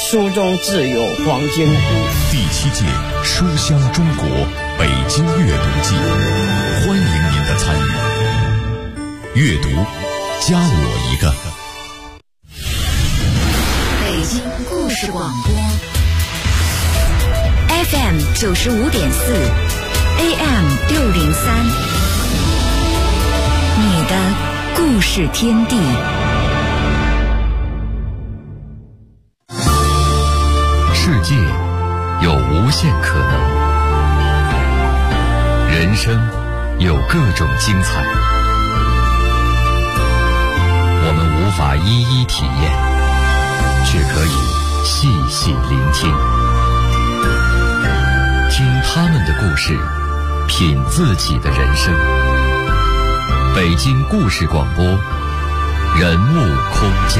书中自有黄金屋。 第7届书香中国北京阅读季，欢迎您的参与。阅读，加我一个。 北京故事广播 FM 95.4 AM 603，你的故事天地。 世界有无限可能，人生有各种精彩，我们无法一一体验，却可以细细聆听，听他们的故事，品自己的人生。北京故事广播，人物空间。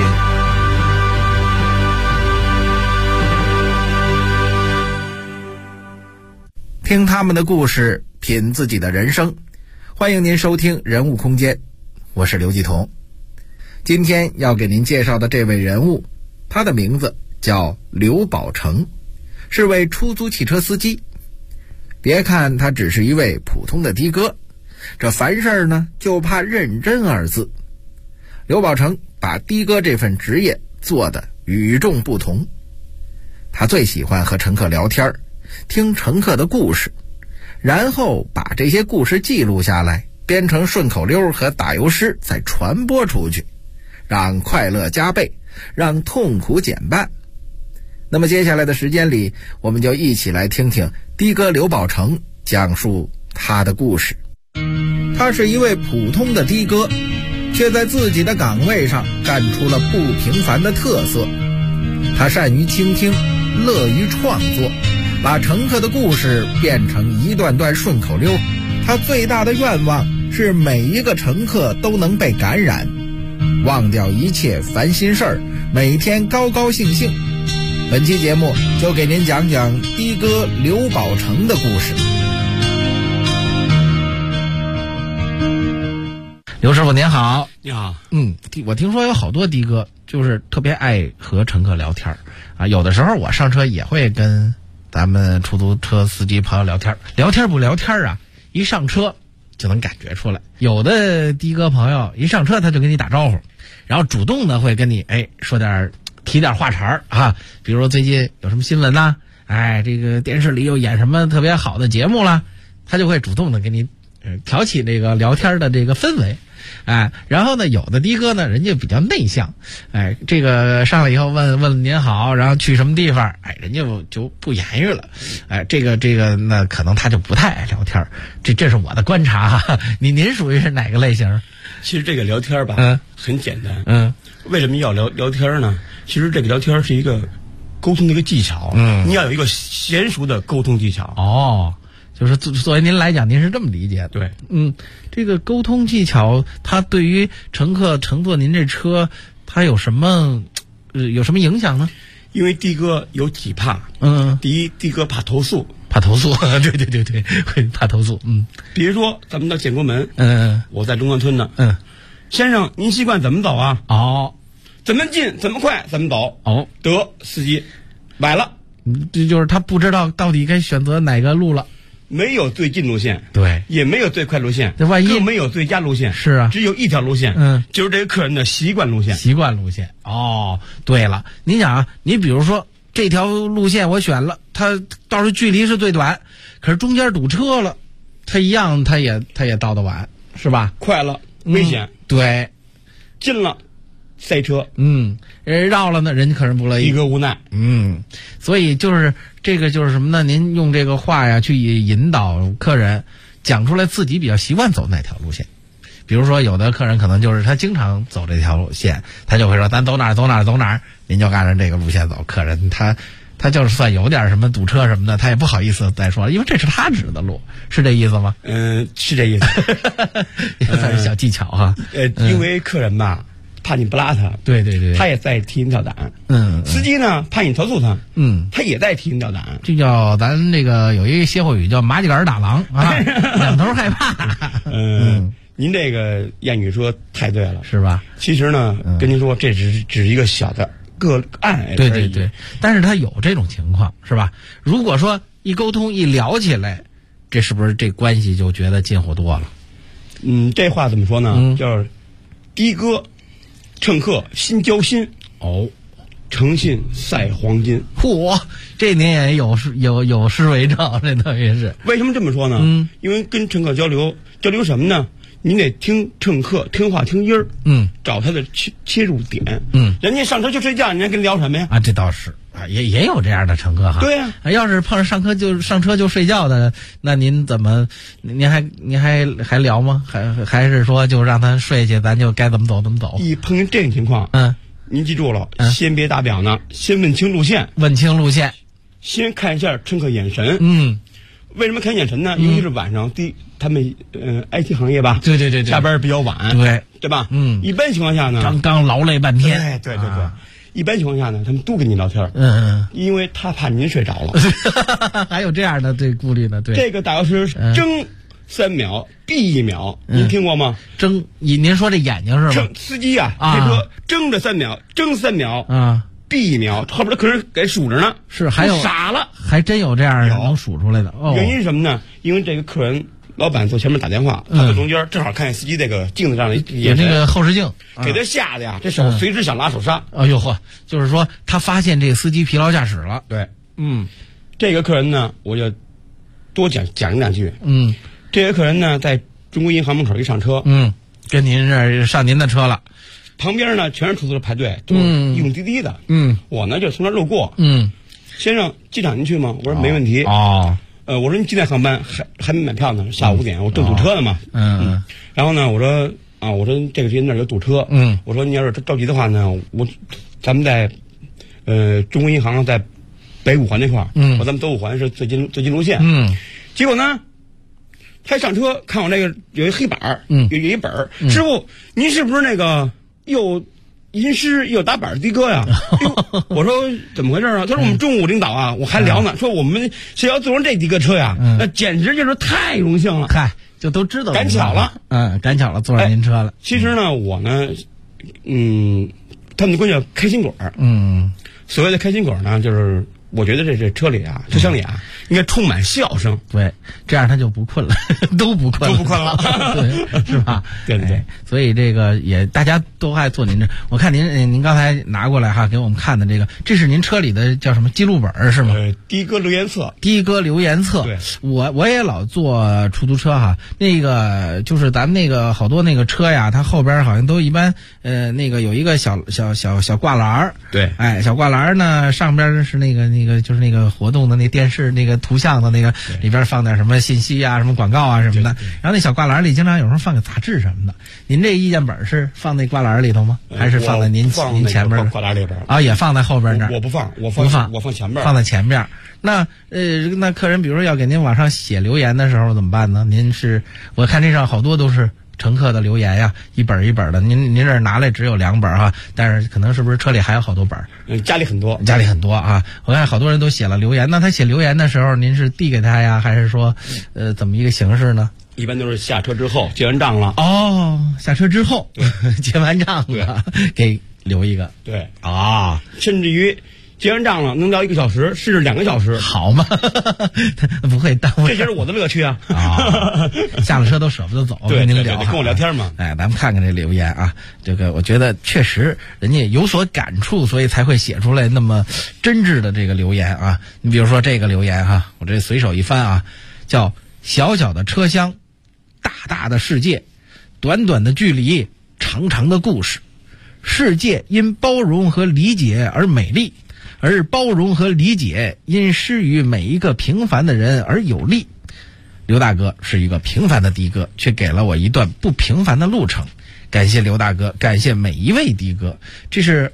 听他们的故事，品自己的人生。欢迎您收听人物空间，我是刘继彤。今天要给您介绍的这位人物，他的名字叫刘宝成，是位出租汽车司机。别看他只是一位普通的的哥，这凡事呢就怕认真二字。刘宝成把的哥这份职业做得与众不同。他最喜欢和乘客聊天，听乘客的故事，然后把这些故事记录下来，编成顺口溜和打油诗，再传播出去，让快乐加倍，让痛苦减半。那么接下来的时间里，我们就一起来听听的哥刘宝成讲述他的故事。他是一位普通的的哥，却在自己的岗位上干出了不平凡的特色。他善于倾听，乐于创作，把乘客的故事变成一段段顺口溜。他最大的愿望是每一个乘客都能被感染，忘掉一切烦心事儿，每天高高兴兴。本期节目就给您讲讲的哥刘宝成的故事。刘师傅您好。 你好。 我听说有好多的哥就是特别爱和乘客聊天啊，有的时候我上车也会跟咱们出租车司机朋友聊天不聊天啊，一上车就能感觉出来。有的的哥朋友一上车他就跟你打招呼，然后主动的会跟你说点提点话茬啊，比如最近有什么新闻啦，这个电视里又演什么特别好的节目啦，他就会主动的跟你挑起这个聊天的这个氛围。然后呢，有的的哥呢，人家比较内向，这个上来以后问您好，然后去什么地方，人家就不言语了，这个那可能他就不太爱聊天，这是我的观察哈。您属于是哪个类型？ 其实这个聊天吧，很简单。为什么要聊天呢？其实这个聊天是一个沟通的一个技巧。你要有一个娴熟的沟通技巧。哦。就是作为您来讲，您是这么理解的。对。这个沟通技巧，它对于乘客乘坐您这车，它有什么影响呢？因为的哥有几怕。第一，的哥怕投诉。对，会怕投诉。比如说咱们到建国门，我在中关村呢。先生，您习惯怎么走啊？怎么近怎么快怎么走？得，司机崴了。这就是他不知道到底该选择哪个路了。没有最近路线，对，也没有最快路线，这万一更没有最佳路线，是啊，只有一条路线，就是这个客人的习惯路线。对了，您想啊，你比如说这条路线我选了，它倒是距离是最短，可是中间堵车了，它一样，它也到得晚，是吧？快了危险，对，近了塞车，人绕了呢，人家客人不乐意，一个无奈，所以就是这个就是什么呢？您用这个话呀去引导客人讲出来自己比较习惯走哪条路线。比如说有的客人可能就是他经常走这条路线，他就会说咱走哪儿，您就按照这个路线走。客人他就是算有点什么堵车什么的，他也不好意思再说，因为这是他指的路，是这意思吗？是这意思，也算是小技巧哈。因为客人吧怕你不拉他，对，他也在提心吊胆。司机呢怕你投诉他，他也在提心吊胆。这叫咱这个有一个歇后语叫麻吉杆打狼啊，两头害怕。您这个谚语说太对了，是吧？其实呢，跟您说这只是一个小的个案。 对对对，但是他有这种情况是吧？如果说一沟通一聊起来，这是不是这关系就觉得近乎多了？ 这话怎么说呢？叫的哥乘客心交心，诚信赛黄金。 嚯，这您也有诗为证，这等于是。 为什么这么说呢？因为跟乘客交流什么呢？您得听乘客听话听音儿，找他的切入点，人家上车就睡觉，人家跟你聊什么呀？ 啊，这倒是啊，也有这样的乘客哈。 对呀， 要是碰上上车就睡觉的，那您怎么，您还聊吗？还是说就让他睡去，咱就该怎么走怎么走？ 一碰见这种情况，您记住了，先别打表呢，先问清路线，先看一下乘客眼神，为什么看眼神呢？尤其是晚上，他们IT 行业吧， 对， 下班比较晚，对吧？一般情况下呢， 刚劳累半天， 对，一般情况下呢，他们都跟你聊天，因为他怕您睡着了， 还有这样的这顾虑呢，对。 这个打油诗睁3秒，闭1秒，您听过吗？ 睁，您说这眼睛是吗？ 司机啊，开车睁着3秒，睁3秒啊。闭1秒，后边的客人给数着呢， 是还有傻了， 还真有这样能数出来的。 原因是什么呢？因为这个客人老板坐前面打电话，他在中间正好看见司机这个镜子上的有那个后视镜， 给他吓得呀，这手随时想拉手刹。 哎呦呵，就是说他发现这个司机疲劳驾驶了。 对，这个客人呢，我就多讲2句。这个客人呢，在中国银行门口一上车， 跟您这上您的车了。 旁边呢全是出租车排队，都是用滴滴的。我呢就从那路过。先生，机场您去吗？我说没问题。我说您几点航班？还没买票呢，下午5点，我正堵车呢嘛。然后呢，我说这个时间那儿有堵车。我说你要是着急的话呢，咱们在中国银行在北5环那块儿。我咱们走5环是最近路线。结果呢，他上车看我这个有一黑板儿，有一本儿。师傅，您是不是那个？又吟诗又打板的哥呀！我说怎么回事啊？他说我们中午领导啊，我还聊呢，说我们学校坐上这的哥车呀，那简直就是太荣幸了。 嗨，就都知道赶巧了， 赶巧了，坐上您车了。 其实呢，我呢，他们的关叫开心果儿。所谓的开心果呢，就是我觉得这车里啊，车厢里啊，应该充满笑声。 对，这样他就不困了，都不困了，对，是吧？ 对。 所以这个也大家都爱坐您这。我看您刚才拿过来哈，给我们看的这个，这是您车里的叫什么记录本是吗？ 的哥留言册。 对，我也老坐出租车哈，那个就是咱们那个好多那个车呀，它后边好像都一般那个有一个小挂篮。 对， 小挂篮呢，上边是那个就是那个活动的那电视那个图像的那个里边放点什么信息啊、什么广告啊什么的。然后那小挂篮里经常有时候放个杂志什么的。您这意见本是放那挂篮里头吗？还是放在您前边？ 挂篮里边啊，也放在后边这儿。 我不放前边。 放在前边。那客人比如说要给您往上写留言的时候怎么办呢？我看这上好多都是乘客的留言呀，一本一本的。您这拿来只有2本哈，但是可能是不是车里还有好多本？ 家里很多啊。我看好多人都写了留言，那他写留言的时候，您是递给他呀，还是说怎么一个形式呢？ 一般都是下车之后结完账了。 下车之后结完账了，给留一个。 对啊，甚至于结完账了能聊1个小时，甚至2个小时， 好吗？不会耽误。 这就是我的乐趣啊！ 下了车都舍不得走， 跟您聊， 跟我聊天嘛。 咱们看看这留言啊，这个我觉得确实人家有所感触，所以才会写出来那么真挚的这个留言啊。你比如说这个留言哈，我这随手一翻啊，叫小小的车厢，大大的世界，短短的距离，长长的故事。世界因包容和理解而美丽。而包容和理解因施于每一个平凡的人而有利。刘大哥是一个平凡的的哥，却给了我一段不平凡的路程。感谢刘大哥，感谢每一位的哥。这是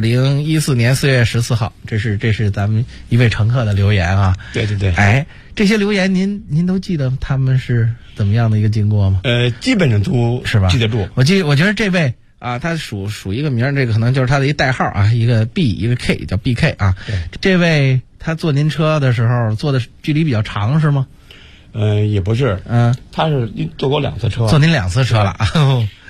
2014年4月14号，这是咱们一位乘客的留言啊。 对。 这些留言您都记得他们是怎么样的一个经过吗？ 基本上都是吧？ 记得住。 我觉得这位啊，他属一个名，这个可能就是他的一代号啊，一个 B 一个 K 叫 BK 啊。这位他坐您车的时候坐的距离比较长是吗？ 也不是，他是坐过2次车， 坐您2次车了。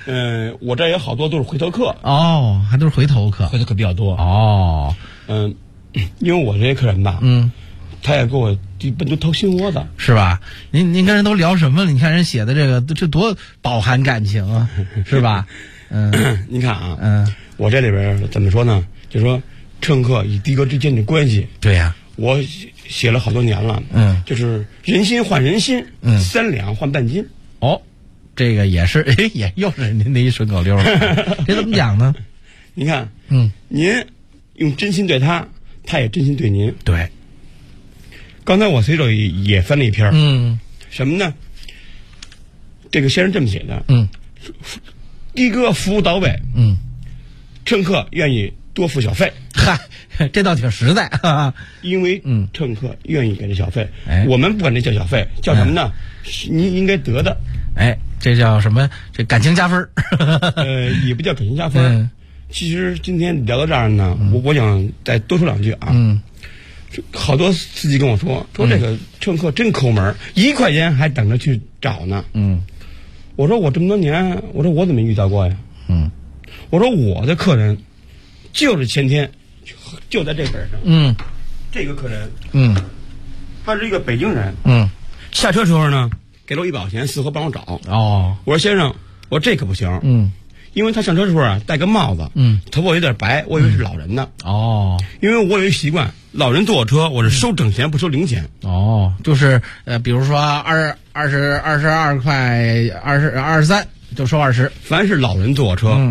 我这也好多都是回头客。 哦，还都是回头客比较多。 哦， 因为我这些客人吧，他也给我基本都掏心窝子， 是吧？您跟人都聊什么了？你看人写的这多饱含感情啊，是吧？ 你看啊，我这里边怎么说呢？就是说乘客与的哥之间的关系。 对呀， 我写了好多年了。就是人心换人心，3两换半斤。 哦，这个也是，也又是您的一顺口溜。这怎么讲呢？ 你看，您用真心对他，他也真心对您。 对。 刚才我随手也翻了一篇，什么呢？这个先生这么写的，的哥服务到位，乘客愿意多付小费。 嗨，这倒挺实在啊。 因为乘客愿意给这小费，我们不管这叫小费，叫什么呢？您应该得的。 这叫什么？这感情加分。 也不叫感情加分。其实今天聊到这儿呢，我想再多说两句啊。好多司机跟我说这个乘客真抠门，1块钱还等着去找呢。我说我这么多年，我说我怎么没遇到过呀？我说我的客人就是前天就在这本上。这个客人，他是一个北京人。下车时候呢，给了我100块钱，4合帮我找。我说先生，我说这可不行。因为他上车时候啊戴个帽子，头发有点白，我以为是老人呢。因为我有一习惯，老人坐我车，我是收整钱不收零钱。 就是比如说22块23就收20， 凡是老人坐我车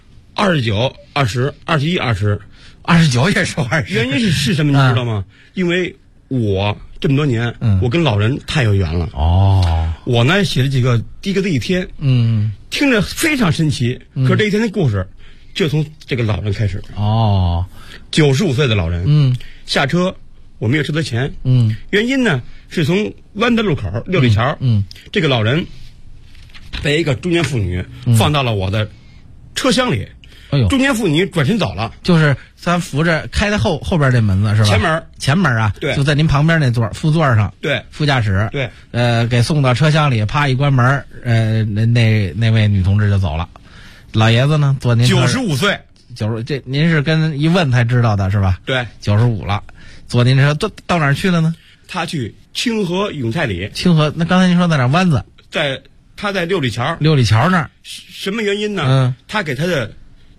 ，29、20、21、20，29 也收20。 原因是什么？你知道吗？因为我这么多年，我跟老人太有缘了。我呢写了几个的哥的一天，听着非常神奇。可是这一天的故事，就从这个老人开始。95岁的老人，下车我没有收他钱。原因呢是从弯德路口6里桥，这个老人被一个中年妇女放到了我的车厢里。中年妇女转身走了， 就是咱扶着开在后边这门子是吧？前门啊， 对， 就在您旁边那座副座上， 对， 副驾驶， 对， 给送到车厢里，啪一关门，那位女同志就走了。老爷子呢，坐您 95岁 ，90，这您是跟一问才知道的是吧？ 对 ，95了，坐您车到哪儿去了呢？ 他去清河永泰里。 清河，那刚才您说在哪湾子？ 他在6里桥。 6里桥那儿， 什么原因呢？他给他的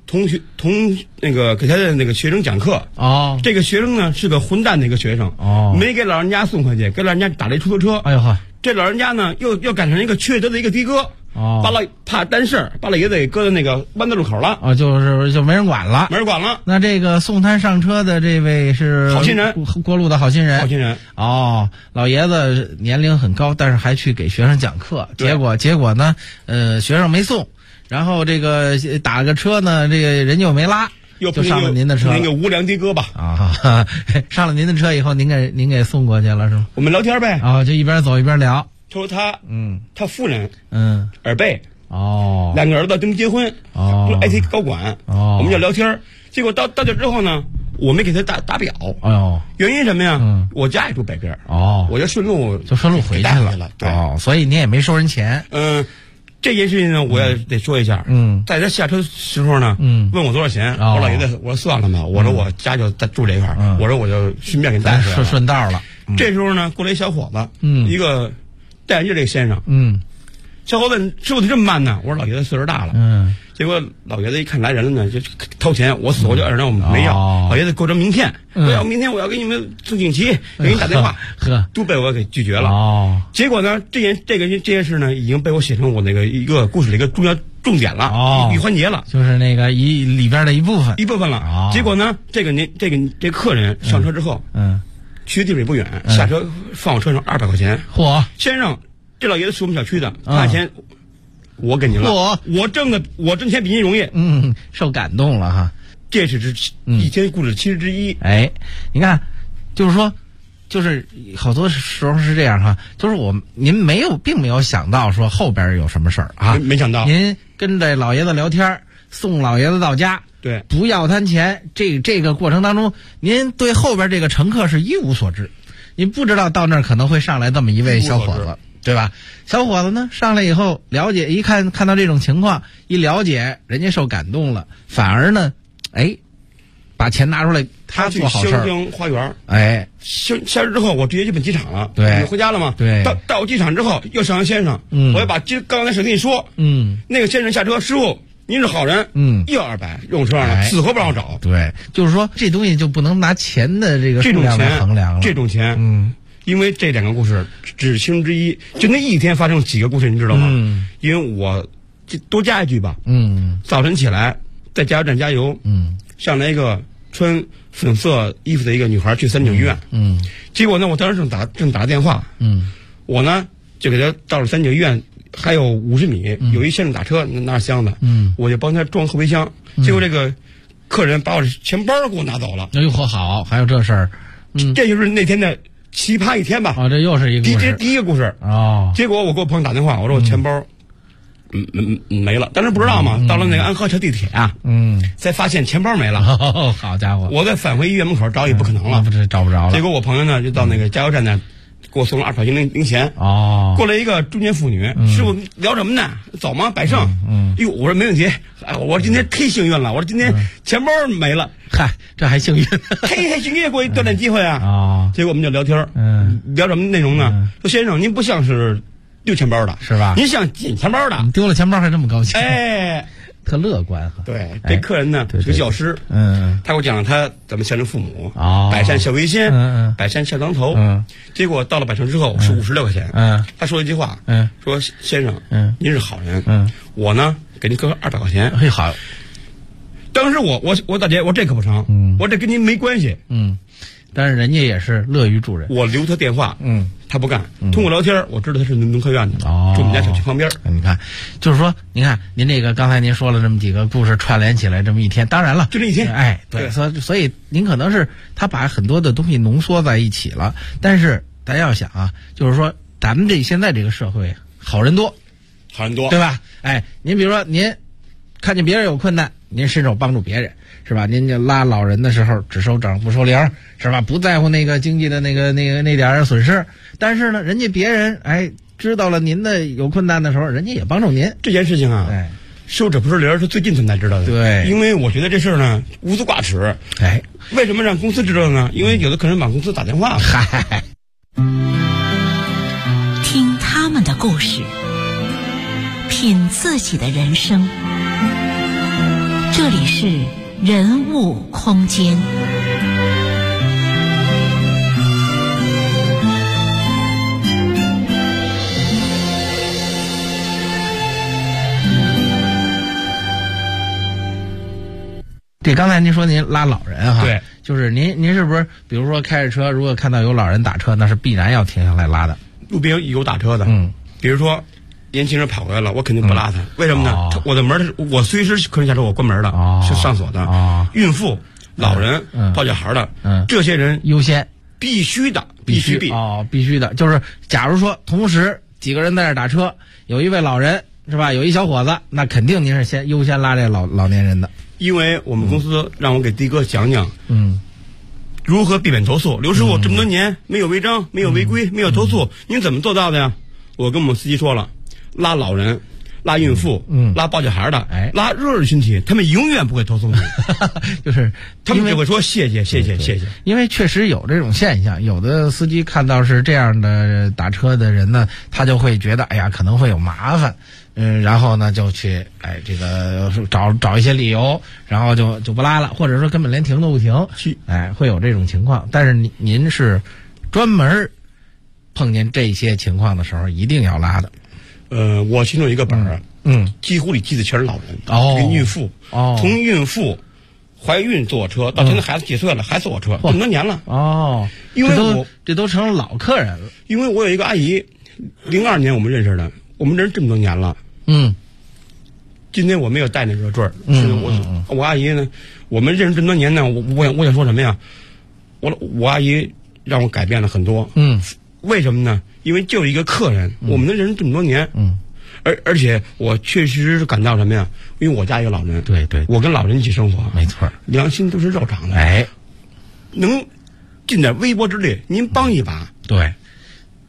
给他的那个学生讲课。这个学生呢是个混蛋的一个学生。没给老人家送回去，给老人家打了一出租车。这老人家呢又赶上一个缺德的一个的哥。怕担事儿，把老爷子给搁在那个弯道路口了。 就没人管了。那这个送他上车的这位是好心人， 过路的好心人。老爷子年龄很高，但是还去给学生讲课。结果呢，学生没送。然后这个打个车呢，这个人就没拉，就上了您的车。 那个无良的哥吧。 上了您的车以后，您给送过去了是吗？ 我们聊天呗。 就一边走一边聊。 他说他夫人耳背 2 个儿子正结婚IT 高管我们就聊天。结果到这之后呢，我没给他打表。原因什么呀？我家也住北边。我就顺路回去了。对。所以您也没收人钱。 这件事情呢，我也得说一下。在他下车时候呢，问我多少钱，我说老爷子，我说算了吧，我说我家就在住这块儿，我说我就顺便给带回来了， 顺道了。 这时候呢，过来一小伙子，一个戴眼镜这个先生，小伙子，师傅你这么慢呢？我说老爷子岁数大了。结果老爷子一看来人了呢，就掏钱，我死活就二让我们没要。老爷子给我张名片，明天我要给你们送锦旗，给你打电话，都被我给拒绝了。结果呢，这件事呢，已经被我写成我那个一个故事的一个重点了，一环节了， 就是那个里边的一部分了。结果呢，这个客人上车之后，去的地方也不远，下车放我车上200块钱。先生，这老爷子是我们小区的，把钱我给您了。我挣钱比您容易。 受感动了哈。 这是一天故事其实之一。 你看，就是说，就是好多时候是这样哈，就是您并没有想到说后边有什么事儿啊， 没想到。 您跟这老爷子聊天，送老爷子到家， 对， 不要他钱，这个过程当中，您对后边这个乘客是一无所知，您不知道到那儿可能会上来这么一位小伙子。 对吧？小伙子呢上来以后了解，一看到这种情况，一了解，人家受感动了，反而呢，把钱拿出来，他做好事儿。 香江花园，下车之后，我直接就奔机场了。 对， 你回家了吗？ 对。 到机场之后，又上先生，我要把刚才事跟你说，那个先生下车，师傅您是好人，又200用车上了，死活不让我找。 对，就是说这东西就不能拿钱的这个数量来衡量了。 这种钱，因为这2个故事只是其中之一，就那一天发生几个故事，你知道吗？因为我就多加一句吧，早晨起来在加油站加油，上来一个穿粉色衣服的一个女孩去39医院，结果呢，我当时正打电话，我呢就给她到了39医院，还有50米，有一先生打车拿着箱子，我就帮他装后备箱，结果这个客人把我的钱包给我拿走了。 哎呦，好，还有这事儿， 这就是那天的奇葩一天吧。 这又是一个故事， 第一个故事哦。 结果我给我朋友打电话，我说我钱包没了，当时不知道嘛，到了那个安河桥地铁啊，才发现钱包没了。 好家伙！ 我再返回医院门口找也不可能了， 找不着了。 结果我朋友呢就到那个加油站呢，给我送了200块零钱。过来一个中年妇女，师傅聊什么呢？走吗？百盛。哟，我说没问题。我今天忒幸运了，我说今天钱包没了。 嗨，这还幸运？ 忒幸运，给我一锻炼机会啊！结果我们就聊天，聊什么内容呢？说先生，您不像是丢钱包的，是吧？您像捡钱包的， 你丢了钱包还这么高兴？特乐观哈。 对，这客人呢是个教师，他给我讲了他怎么孝顺父母，百善孝为先，百善孝当头。结果到了百盛之后是56块钱。他说了一句话，说先生，您是好人，我呢给您搁200块钱。 嘿，好。 当时我大姐，我这可不成，我这跟您没关系。 但是人家也是乐于助人。 我留他电话，他不干。通过聊天，我知道他是农科院的，住我们家小区旁边。 你看，就是说，您看您这个刚才您说了这么几个故事串联起来，这么一天，当然了， 就这一天。 对，所以您可能是他把很多的东西浓缩在一起了。但是大家要想啊，就是说咱们现在这个社会，好人多，对吧？您比如说您看见别人有困难，您伸手帮助别人。是吧？您就拉老人的时候只收整不收零，是吧？不在乎那个经济的那点损失。但是呢，人家别人知道了您的有困难的时候，人家也帮助您。 这件事情啊，收整不收零是最近才知道的。 对， 因为我觉得这事儿呢无足挂齿。为什么让公司知道呢？因为有的客人把公司打电话。 听他们的故事，品自己的人生。这里是人物空间。 这刚才您说您拉老人哈， 对， 就是您是不是比如说开着车，如果看到有老人打车，那是必然要停下来拉的。 路边有打车的，比如说年轻人跑过来了，我肯定不拉他。为什么呢？我的门我随时客人下车我关门的，是上锁的。孕妇、老人、抱小孩的，这些人优先， 必须的，必须的。就是假如说同时几个人在这打车，有一位老人是吧？有一小伙子，那肯定您是优先拉这老年人的。 因为我们公司让我给迪哥讲讲，如何避免投诉。刘师傅这么多年没有违章、没有违规、没有投诉，您怎么做到的呀？我跟我们司机说了，拉老人、拉孕妇、拉抱小孩的，拉弱势群体，他们永远不会投诉你， 就是他们只会说谢谢。 因为确实有这种现象，有的司机看到是这样的打车的人呢，他就会觉得可能会有麻烦。然后呢，就去这个找一些理由，然后就不拉了，或者说根本连停都不停，会有这种情况。但是您是专门碰见这些情况的时候一定要拉的。 我心中有一个本儿，几乎里记的全是老人，跟孕妇，从孕妇怀孕坐我车到现在孩子几岁了还坐我车，这么多年了。因为这都成了老客人了。 因为我有一个阿姨，02年我们认识的，我们认识这么多年了。今天我没有带那热坠儿，我阿姨呢，我们认识这么多年呢，我想说什么呀？我阿姨让我改变了很多。为什么呢？因为就一个客人，我们能认识这么多年。而且我确实是感到什么呀？因为我家有老人， 对， 我跟老人一起生活， 没错， 良心都是肉长的。能尽点微薄之力，您帮一把。 对，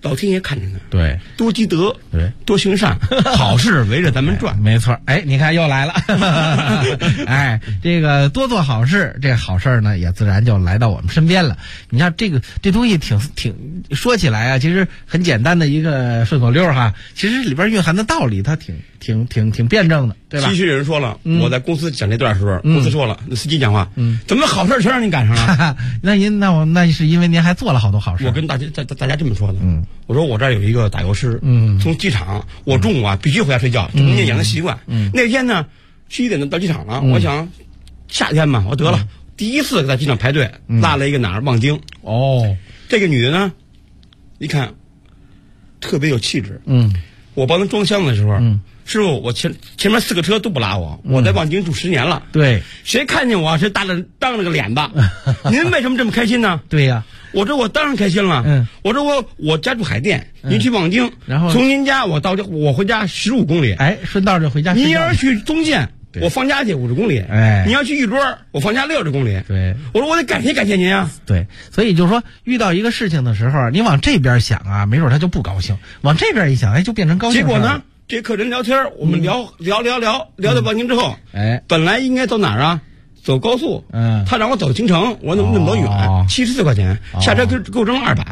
老天爷看着呢。 对， 多积德， 对， 多行善，好事围着咱们转。 没错。哎，你看又来了。哎，这个多做好事，这好事呢也自然就来到我们身边了。你看这东西挺说起来啊，其实很简单的一个顺口溜哈，其实里边蕴含的道理它挺辩证的，对吧？ 其实有人说了，我在公司讲这段的时候，公司说了，那司机讲话，怎么好事全让你赶上了？ 那是因为您还做了好多好事。 我跟大家这么说的，我说我这儿有一个打油诗，从机场我中午必须回家睡觉，这么念养的习惯。那天呢11点到机场了，我想夏天嘛，我得了，第一次在机场排队，落了一个哪儿望京。这个女的呢，一看特别有气质。我帮她装箱的时候，师傅，我前面4个车都不拉我在望京住10年了。 对， 谁看见我谁当了个脸吧？您为什么这么开心呢？ 对呀， 我说我当然开心了。我说我家住海淀，您去望京， 然后从您家我回家15公里。 哎，顺道就回家。 您要是去东建，我放假去50公里。你要去玉桌，我放假60公里。 对， 我说我得感谢您啊。 对，所以就是说，遇到一个事情的时候，你往这边想啊，没准他就不高兴；往这边一想，就变成高兴。 结果呢，这客人聊天，我们聊到望京之后，本来应该走哪儿啊？走高速。他让我走京城，我怎么那么远？74块钱，下车给我挣了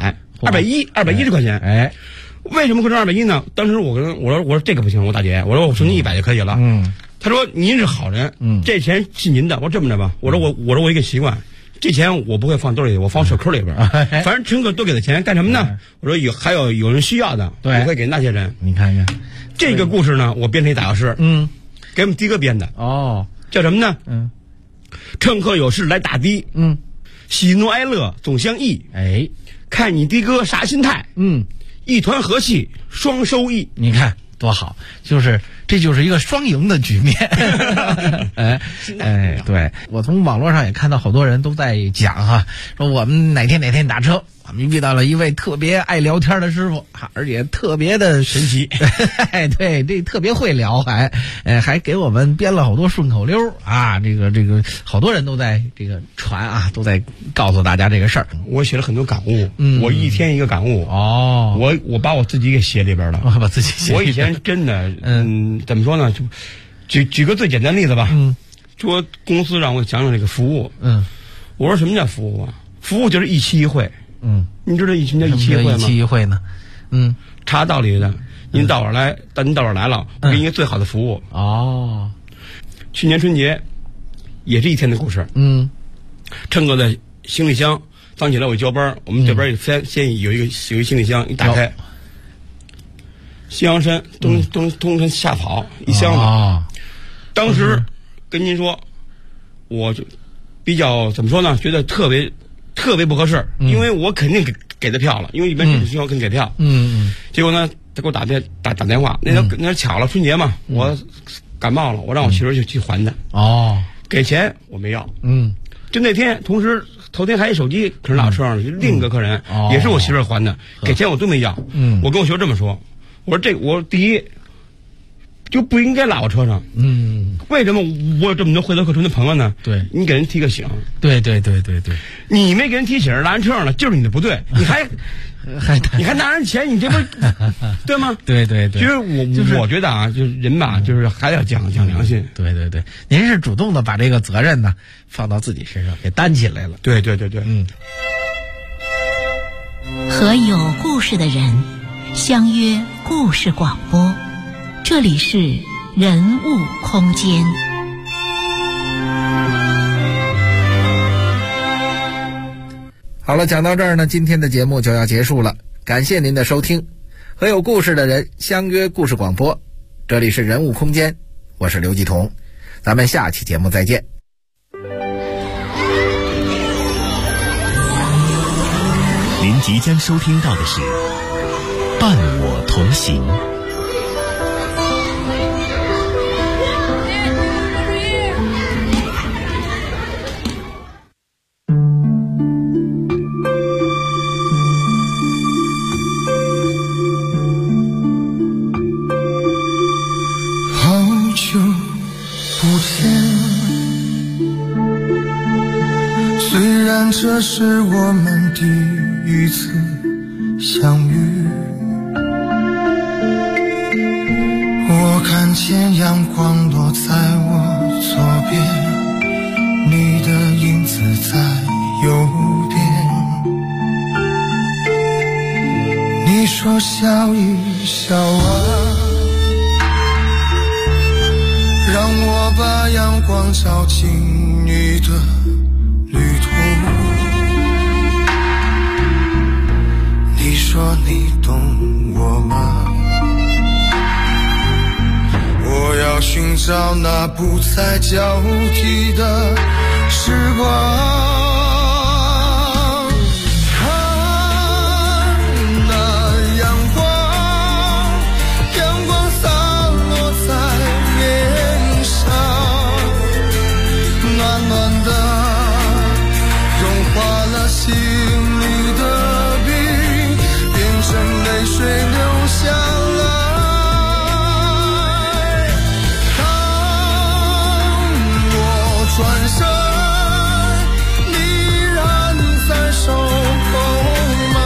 210块钱。为什么会挣210呢？当时我说这个不行，我大姐，我说我收您100就可以了。他说您是好人，这钱是您的。我说这么着吧，我说我一个习惯，这钱我不会放兜里，我放手扣里边。反正乘客都给他钱干什么呢？我说还有人需要的，我会给那些人。 你看看这个故事呢，我编成一打油诗，给我们的哥编的。叫什么呢？乘客有事来打的，喜怒哀乐总相忆。看你的哥啥心态？一团和气双收益。你看多好，这就是一个双赢的局面。对，我从网络上也看到好多人都在讲哈，说我们哪天打车，我们遇到了一位特别爱聊天的师傅，而且特别的神奇。对，这特别会聊，还给我们编了好多顺口溜啊。这个好多人都在这个传啊，都在告诉大家这个事儿。我写了很多感悟，我一天一个感悟。我把我自己给写里边了， 把自己写。 我以前真的，怎么说呢？就举个最简单的例子吧。说公司让我讲这个服务。我说什么叫服务啊？服务就是一期一会。你知道什么叫一期一会吗？ 一期一会呢？ 查道理的，您到我来了，我给你一个最好的服务。去年春节也是一天的故事。乘客的行李箱早起来我交班，我们这边先有一行李箱，一打开，西洋参、东参夏草一箱子。当时跟您说，我就比较怎么说呢？觉得特别不合适，因为我肯定给他票了，因为一般这种情况肯定给票。结果呢，他给我打电话，那巧了，春节嘛，我感冒了，我让我媳妇儿去还他。给钱我没要。就那天，同时头天还有手机可是落车上了，另一个客人也是我媳妇儿还的，给钱我都没要。我跟我媳妇这么说，我说我第一就不应该拉我车上。为什么我有这么多会头客纯的朋友呢？ 对， 你给人提个醒。 对， 你没给人提醒，拉人车上了，就是你的不对。你还拿人钱，你这不对吗？ 对。 其实我觉得啊，就是人吧，就是还要讲良心。 对，您是主动的把这个责任呢放到自己身上，给担起来了。 对。 和有故事的人相约故事广播，这里是人物空间。 好了，讲到这儿呢，今天的节目就要结束了。感谢您的收听，和有故事的人相约故事广播，这里是人物空间，我是刘继彤，咱们下期节目再见。 您即将收听到的是《伴我同行》。 这是我们第一次相遇。 说笑一笑啊，让我把阳光照进你的旅途。你说你懂我吗？我要寻找那不再交替的时光。心里的冰变成泪水流下来，当我转身你仍在守候吗？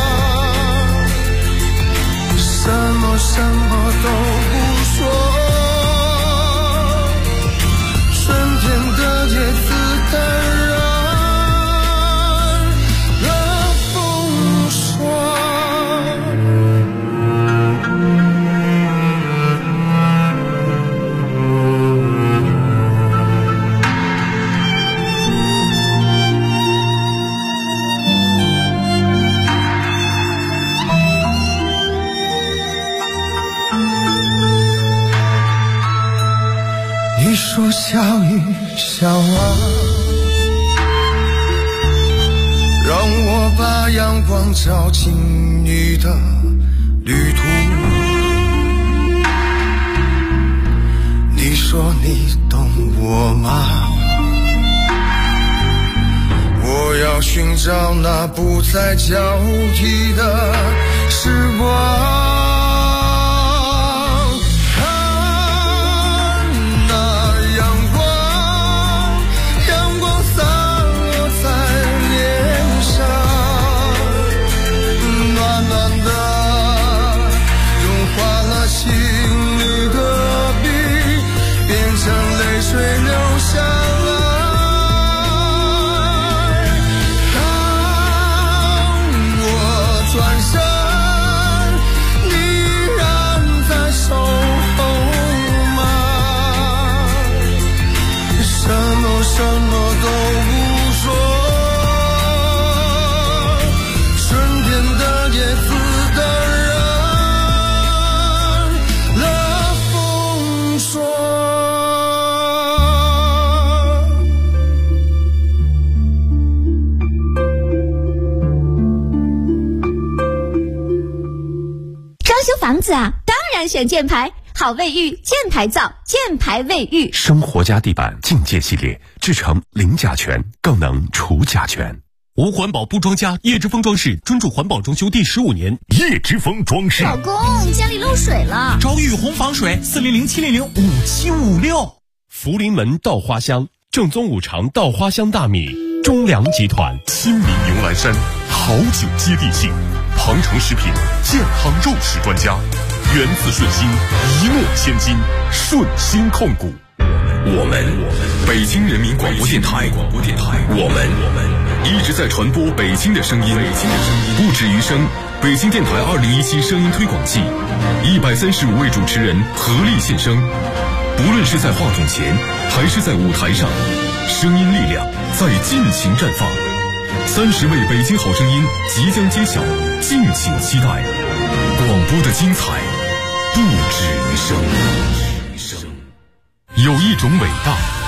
什么都不说，春天的叶子淡然说笑一笑啊，让我把阳光照进你的旅途。你说你懂我吗？我要寻找那不再交替的时光。水流下来，当我转身你仍在守候吗？什么都不说，春天的叶子的人了风霜。 修房子啊，当然选箭牌，好卫浴，箭牌造，箭牌卫浴。 生活家地板境界系列，制成零甲醛，更能除甲醛。 无环保不装家，叶之峰装饰专注环保装修第15年。 叶之峰装饰。 老公，家里漏水了， 找雨虹防水，400-700-5756。福临门稻花香，正宗五常稻花香大米，中粮集团。 亲民迎来山，好酒接地气。庞城食品健康肉食专家，源自顺心，一诺千金，顺心控股。我们北京人民广播电台，我们一直在传播北京的声音，不止于声。北京电台2017声音推广季，135位主持人合力献声，不论是在话筒前还是在舞台上，声音力量在尽情绽放。30位北京好声音即将揭晓，敬请期待。广播的精彩不止于声。有一种伟大